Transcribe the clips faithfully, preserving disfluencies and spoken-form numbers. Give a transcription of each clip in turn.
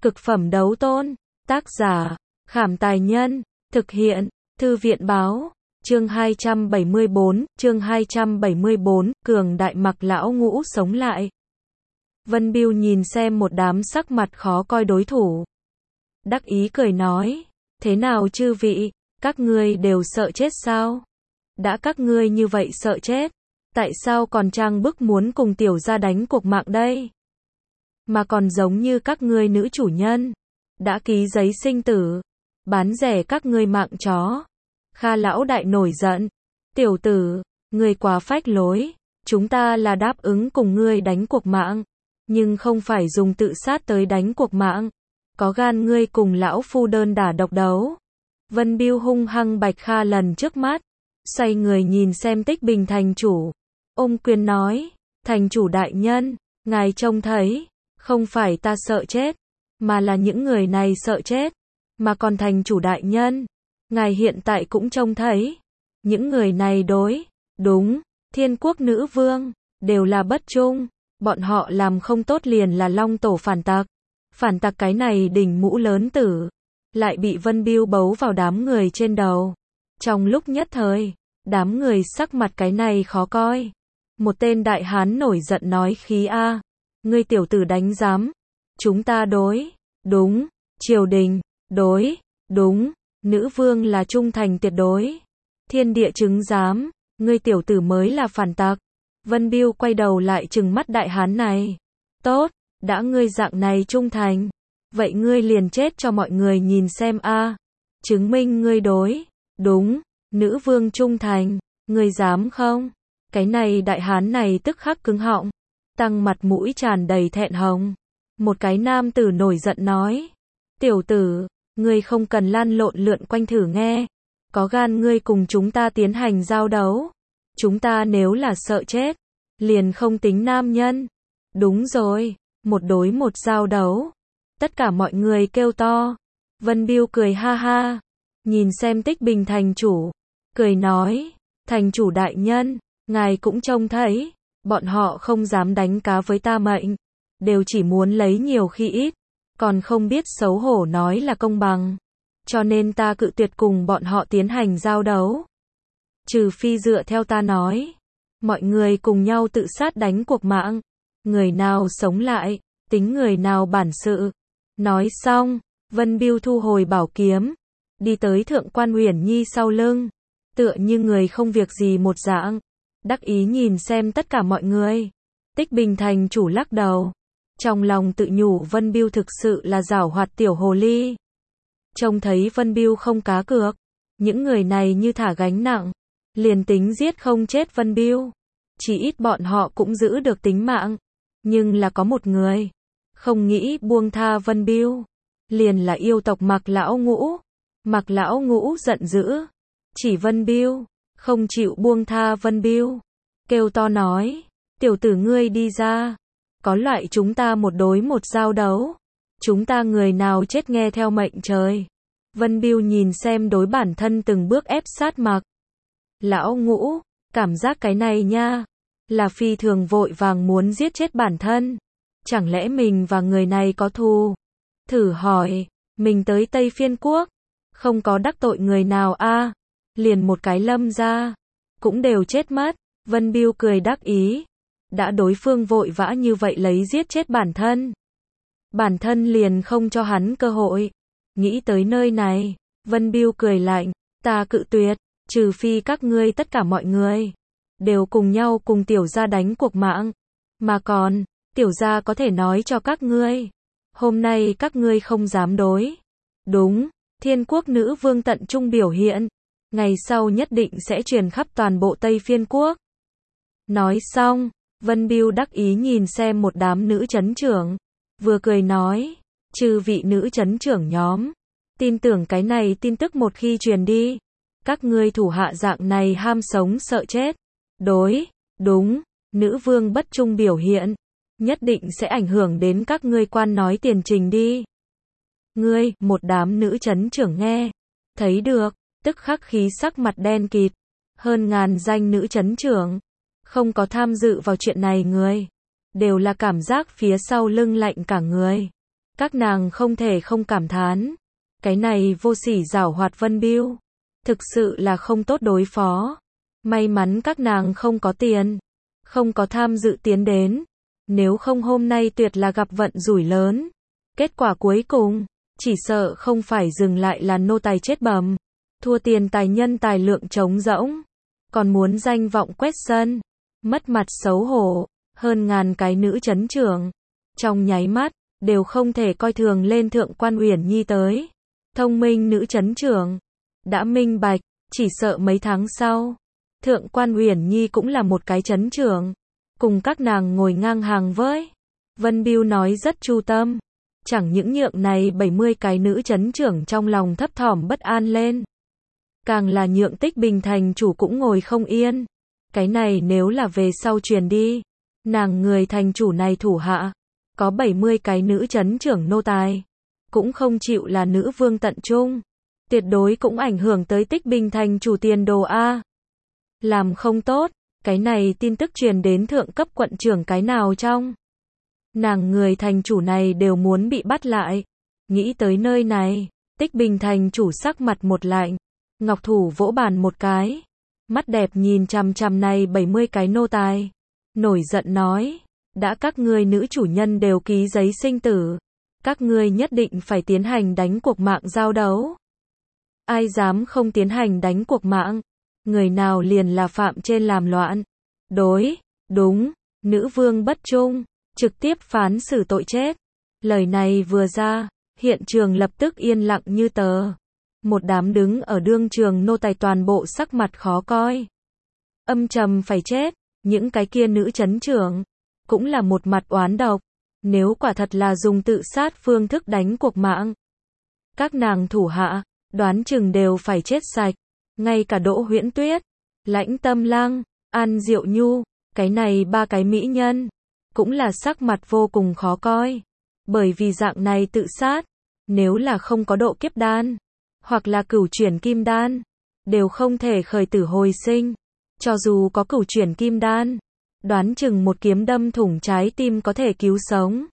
Cực phẩm đấu tôn. Tác giả, Khảm Tài Nhân. Thực hiện, Thư viện Báo. Chương hai trăm bảy mươi bốn, chương hai trăm bảy mươi bốn, cường đại Mặc lão ngũ sống lại. Vân Bưu nhìn xem một đám sắc mặt khó coi đối thủ. Đắc ý cười nói, thế nào chư vị, các ngươi đều sợ chết sao? Đã các ngươi như vậy sợ chết, tại sao còn trang bức muốn cùng tiểu gia đánh cuộc mạng đây? Mà còn giống như các ngươi nữ chủ nhân, đã ký giấy sinh tử, bán rẻ các ngươi mạng chó. Kha lão đại nổi giận, tiểu tử, ngươi quá phách lối, chúng ta là đáp ứng cùng ngươi đánh cuộc mạng, nhưng không phải dùng tự sát tới đánh cuộc mạng. Có gan ngươi cùng lão phu đơn đả độc đấu. Vân Bưu hung hăng Bạch Kha lần trước mắt, xoay người nhìn xem Tích Bình thành chủ, ôm quyền nói, thành chủ đại nhân, ngài trông thấy, không phải ta sợ chết, mà là những người này sợ chết, mà còn thành chủ đại nhân, ngài hiện tại cũng trông thấy, những người này đối, đúng, Thiên Quốc nữ vương, đều là bất trung, bọn họ làm không tốt liền là long tổ phản tặc. Phản tặc cái này đỉnh mũ lớn tử, lại bị Vân Bưu bấu vào đám người trên đầu. Trong lúc nhất thời, đám người sắc mặt cái này khó coi. Một tên đại hán nổi giận nói khí a, ngươi tiểu tử đánh giám, chúng ta đối, đúng, triều đình, đối, đúng, nữ vương là trung thành tuyệt đối. Thiên địa chứng giám, ngươi tiểu tử mới là phản tặc. Vân Bưu quay đầu lại trừng mắt đại hán này. Tốt, đã ngươi dạng này trung thành, vậy ngươi liền chết cho mọi người nhìn xem a, chứng minh ngươi đối, đúng, nữ vương trung thành, ngươi dám không? Cái này đại hán này tức khắc cứng họng, tăng mặt mũi tràn đầy thẹn hồng. Một cái nam tử nổi giận nói, tiểu tử, ngươi không cần lăn lộn lượn quanh thử nghe, có gan ngươi cùng chúng ta tiến hành giao đấu, chúng ta nếu là sợ chết, liền không tính nam nhân. Đúng rồi, một đối một giao đấu. Tất cả mọi người kêu to. Vân Bưu cười ha ha, nhìn xem Tích Bình thành chủ, cười nói, thành chủ đại nhân, ngài cũng trông thấy, bọn họ không dám đánh cá với ta mệnh, đều chỉ muốn lấy nhiều khi ít, còn không biết xấu hổ nói là công bằng, cho nên ta cự tuyệt cùng bọn họ tiến hành giao đấu. Trừ phi dựa theo ta nói, mọi người cùng nhau tự sát đánh cuộc mạng, người nào sống lại, tính người nào bản sự. Nói xong, Vân Bưu thu hồi bảo kiếm, đi tới Thượng quan Uyển Nhi sau lưng, tựa như người không việc gì một dạng, đắc ý nhìn xem tất cả mọi người. Tích Bình thành chủ lắc đầu, trong lòng tự nhủ Vân Bưu thực sự là giảo hoạt tiểu hồ ly. Trông thấy Vân Bưu không cá cược, những người này như thả gánh nặng, liền tính giết không chết Vân Bưu, chỉ ít bọn họ cũng giữ được tính mạng. Nhưng là có một người không nghĩ buông tha Vân Bưu, liền là yêu tộc Mặc lão ngũ. Mặc lão ngũ giận dữ, chỉ Vân Bưu, không chịu buông tha Vân Bưu, kêu to nói, tiểu tử ngươi đi ra, có loại chúng ta một đối một giao đấu, chúng ta người nào chết nghe theo mệnh trời. Vân Bưu nhìn xem đối bản thân từng bước ép sát Mặc lão ngũ, cảm giác cái này nha, là phi thường vội vàng muốn giết chết bản thân. Chẳng lẽ mình và người này có thù? Thử hỏi, mình tới Tây Phiên Quốc, không có đắc tội người nào a, à? Liền một cái Lâm gia, cũng đều chết mất. Vân Bưu cười đắc ý, đã đối phương vội vã như vậy lấy giết chết bản thân, bản thân liền không cho hắn cơ hội. Nghĩ tới nơi này, Vân Bưu cười lạnh, ta cự tuyệt, trừ phi các ngươi tất cả mọi người đều cùng nhau cùng tiểu gia đánh cuộc mạng, mà còn, tiểu gia có thể nói cho các ngươi, hôm nay các ngươi không dám đối, đúng, Thiên Quốc nữ vương tận trung biểu hiện, ngày sau nhất định sẽ truyền khắp toàn bộ Tây Phiên Quốc. Nói xong, Vân Bưu đắc ý nhìn xem một đám nữ chấn trưởng, vừa cười nói, trừ vị nữ chấn trưởng nhóm, tin tưởng cái này tin tức một khi truyền đi, các ngươi thủ hạ dạng này ham sống sợ chết, đối, đúng, nữ vương bất trung biểu hiện, nhất định sẽ ảnh hưởng đến các ngươi quan nói tiền trình đi. Ngươi, một đám nữ chấn trưởng nghe, thấy được, tức khắc khí sắc mặt đen kịt, hơn ngàn danh nữ chấn trưởng, không có tham dự vào chuyện này người, đều là cảm giác phía sau lưng lạnh cả người. Các nàng không thể không cảm thán. Cái này vô sỉ giảo hoạt Vân Biêu. Thực sự là không tốt đối phó. May mắn các nàng không có tiền. Không có tham dự tiến đến. Nếu không hôm nay tuyệt là gặp vận rủi lớn. Kết quả cuối cùng, chỉ sợ không phải dừng lại là nô tài chết bầm. Thua tiền tài nhân tài lượng trống rỗng. Còn muốn danh vọng quét sân. Mất mặt xấu hổ. Hơn ngàn cái nữ chấn trưởng. Trong nháy mắt, đều không thể coi thường lên thượng quan Uyển Nhi tới. Thông minh nữ chấn trưởng. Đã minh bạch, chỉ sợ mấy tháng sau. Thượng quan Uyển Nhi cũng là một cái chấn trưởng. Cùng các nàng ngồi ngang hàng với. Vân Biêu nói rất chu tâm. Chẳng những nhượng này bảy mươi cái nữ chấn trưởng trong lòng thấp thỏm bất an lên. Càng là nhượng Tích Bình thành chủ cũng ngồi không yên. Cái này nếu là về sau truyền đi. Nàng người thành chủ này thủ hạ. Có bảy mươi cái nữ chấn trưởng nô tài. Cũng không chịu là nữ vương tận trung. Tuyệt đối cũng ảnh hưởng tới Tích Bình thành chủ tiền đồ A. Làm không tốt. Cái này tin tức truyền đến thượng cấp quận trưởng cái nào trong. Nàng người thành chủ này đều muốn bị bắt lại. Nghĩ tới nơi này. Tích Bình thành chủ sắc mặt một lạnh. Ngọc thủ vỗ bàn một cái. Mắt đẹp nhìn chằm chằm này bảy mươi cái nô tài. Nổi giận nói. Đã các ngươi nữ chủ nhân đều ký giấy sinh tử. Các ngươi nhất định phải tiến hành đánh cuộc mạng giao đấu. Ai dám không tiến hành đánh cuộc mạng. Người nào liền là phạm trên làm loạn. Đối, đúng, nữ vương bất trung. Trực tiếp phán xử tội chết. Lời này vừa ra. Hiện trường lập tức yên lặng như tờ. Một đám đứng ở đương trường nô tài toàn bộ sắc mặt khó coi. Âm trầm phải chết. Những cái kia nữ chấn trưởng. Cũng là một mặt oán độc. Nếu quả thật là dùng tự sát phương thức đánh cuộc mạng. Các nàng thủ hạ. Đoán chừng đều phải chết sạch. Ngay cả Đỗ Huyễn Tuyết. Lãnh Tâm Lăng. An Diệu Nhu. Cái này ba cái mỹ nhân. Cũng là sắc mặt vô cùng khó coi. Bởi vì dạng này tự sát. Nếu là không có độ kiếp đan. Hoặc là cửu chuyển kim đan. Đều không thể khởi tử hồi sinh. Cho dù có cửu chuyển kim đan. Đoán chừng một kiếm đâm thủng trái tim có thể cứu sống.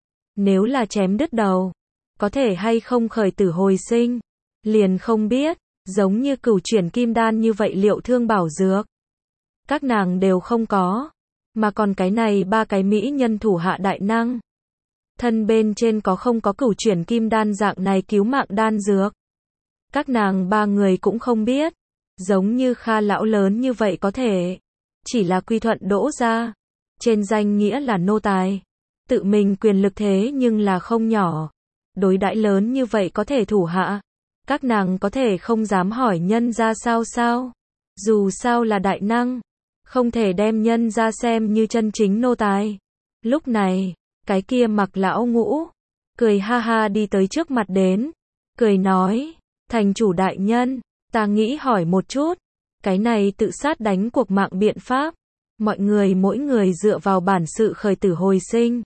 Nếu là chém đứt đầu. Có thể hay không khởi tử hồi sinh. Liền không biết. Giống như cửu chuyển kim đan như vậy liệu thương bảo dược. Các nàng đều không có. Mà còn cái này ba cái mỹ nhân thủ hạ đại năng. Thân bên trên có không có cửu chuyển kim đan dạng này cứu mạng đan dược. Các nàng ba người cũng không biết. Giống như Kha lão lớn như vậy có thể. Chỉ là quy thuận Đỗ gia. Trên danh nghĩa là nô tài. Tự mình quyền lực thế nhưng là không nhỏ. Đối đãi lớn như vậy có thể thủ hạ. Các nàng có thể không dám hỏi nhân ra sao sao. Dù sao là đại năng. Không thể đem nhân ra xem như chân chính nô tài. Lúc này, cái kia mặc lão ngũ. Cười ha ha đi tới trước mặt đến. Cười nói. Thành chủ đại nhân. Ta nghĩ hỏi một chút. Cái này tự sát đánh cuộc mạng biện pháp. Mọi người mỗi người dựa vào bản sự khởi tử hồi sinh.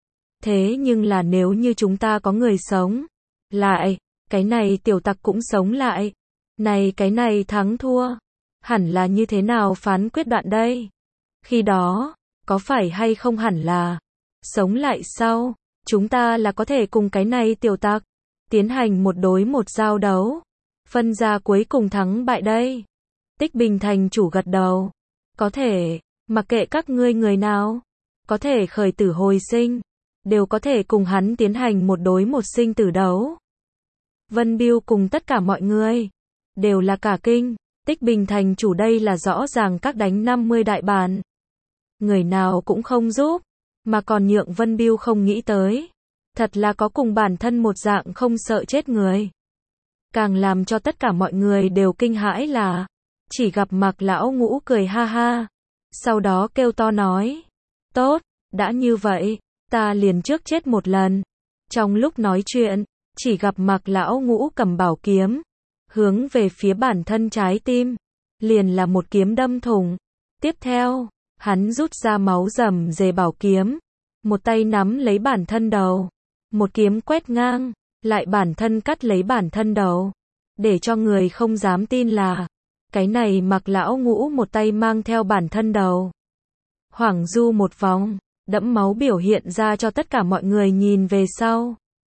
Thế nhưng là nếu như chúng ta có người sống. Lại. Cái này tiểu tặc cũng sống lại. Này cái này thắng thua. Hẳn là như thế nào phán quyết đoạn đây? Khi đó, có phải hay không hẳn là sống lại sau, chúng ta là có thể cùng cái này tiểu tặc tiến hành một đối một giao đấu, phân ra cuối cùng thắng bại đây. Tích Bình thành chủ gật đầu. Có thể, mặc kệ các ngươi người nào, có thể khởi tử hồi sinh, đều có thể cùng hắn tiến hành một đối một sinh tử đấu. Vân Biêu cùng tất cả mọi người, đều là cả kinh. Tích Bình thành chủ đây là rõ ràng các đánh năm mươi đại bản. Người nào cũng không giúp, mà còn nhượng Vân Biêu không nghĩ tới. Thật là có cùng bản thân một dạng không sợ chết người. Càng làm cho tất cả mọi người đều kinh hãi là, chỉ gặp Mạc lão ngũ cười ha ha. Sau đó kêu to nói, tốt, đã như vậy, ta liền trước chết một lần. Trong lúc nói chuyện, chỉ gặp Mạc lão ngũ cầm bảo kiếm. Hướng về phía bản thân trái tim. Liền là một kiếm đâm thủng. Tiếp theo, hắn rút ra máu rầm rề bảo kiếm. Một tay nắm lấy bản thân đầu. Một kiếm quét ngang. Lại bản thân cắt lấy bản thân đầu. Để cho người không dám tin là. Cái này Mạc lão ngũ một tay mang theo bản thân đầu. Hoảng du một vòng. Đẫm máu biểu hiện ra cho tất cả mọi người nhìn về sau.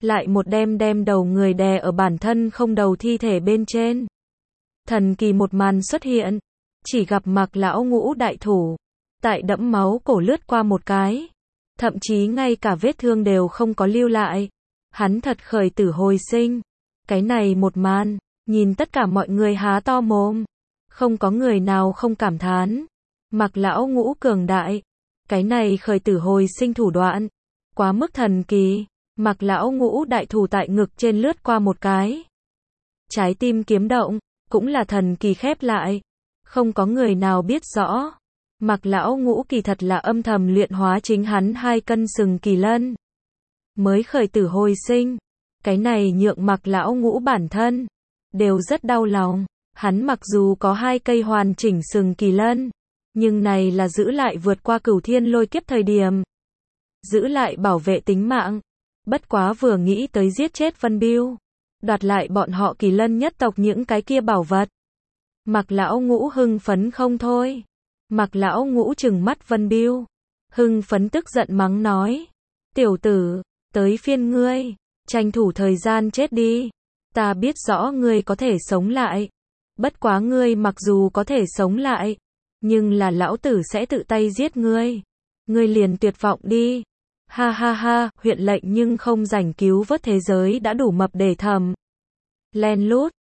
lại một đem đem đầu người đè ở bản thân không đầu thi thể bên trên. Thần kỳ một màn xuất hiện, chỉ gặp Mạc lão ngũ đại thủ, tại đẫm máu cổ lướt qua một cái, thậm chí ngay cả vết thương đều không có lưu lại. Hắn thật khởi tử hồi sinh. Cái này một màn, nhìn tất cả mọi người há to mồm, không có người nào không cảm thán. Mạc lão ngũ cường đại, cái này khởi tử hồi sinh thủ đoạn, quá mức thần kỳ. Mạc lão ngũ đại thủ tại ngực trên lướt qua một cái, trái tim kiếm động, cũng là thần kỳ khép lại. Không có người nào biết rõ, Mạc lão ngũ kỳ thật là âm thầm luyện hóa chính hắn hai cân sừng kỳ lân, mới khởi tử hồi sinh. Cái này nhượng Mạc lão ngũ bản thân đều rất đau lòng. Hắn mặc dù có hai cây hoàn chỉnh sừng kỳ lân, nhưng này là giữ lại vượt qua cửu thiên lôi kiếp thời điểm, giữ lại bảo vệ tính mạng. Bất quá vừa nghĩ tới giết chết Vân Bưu, đoạt lại bọn họ Kỳ Lân nhất tộc những cái kia bảo vật, Mạc lão ngũ hưng phấn không thôi. Mạc lão ngũ trừng mắt Vân Bưu, hưng phấn tức giận mắng nói: "Tiểu tử, tới phiên ngươi, tranh thủ thời gian chết đi. Ta biết rõ ngươi có thể sống lại. Bất quá ngươi mặc dù có thể sống lại, nhưng là lão tử sẽ tự tay giết ngươi. Ngươi liền tuyệt vọng đi." Ha ha ha, huyện lệnh nhưng không rảnh cứu vớt thế giới đã đủ mập để thầm. Len lút,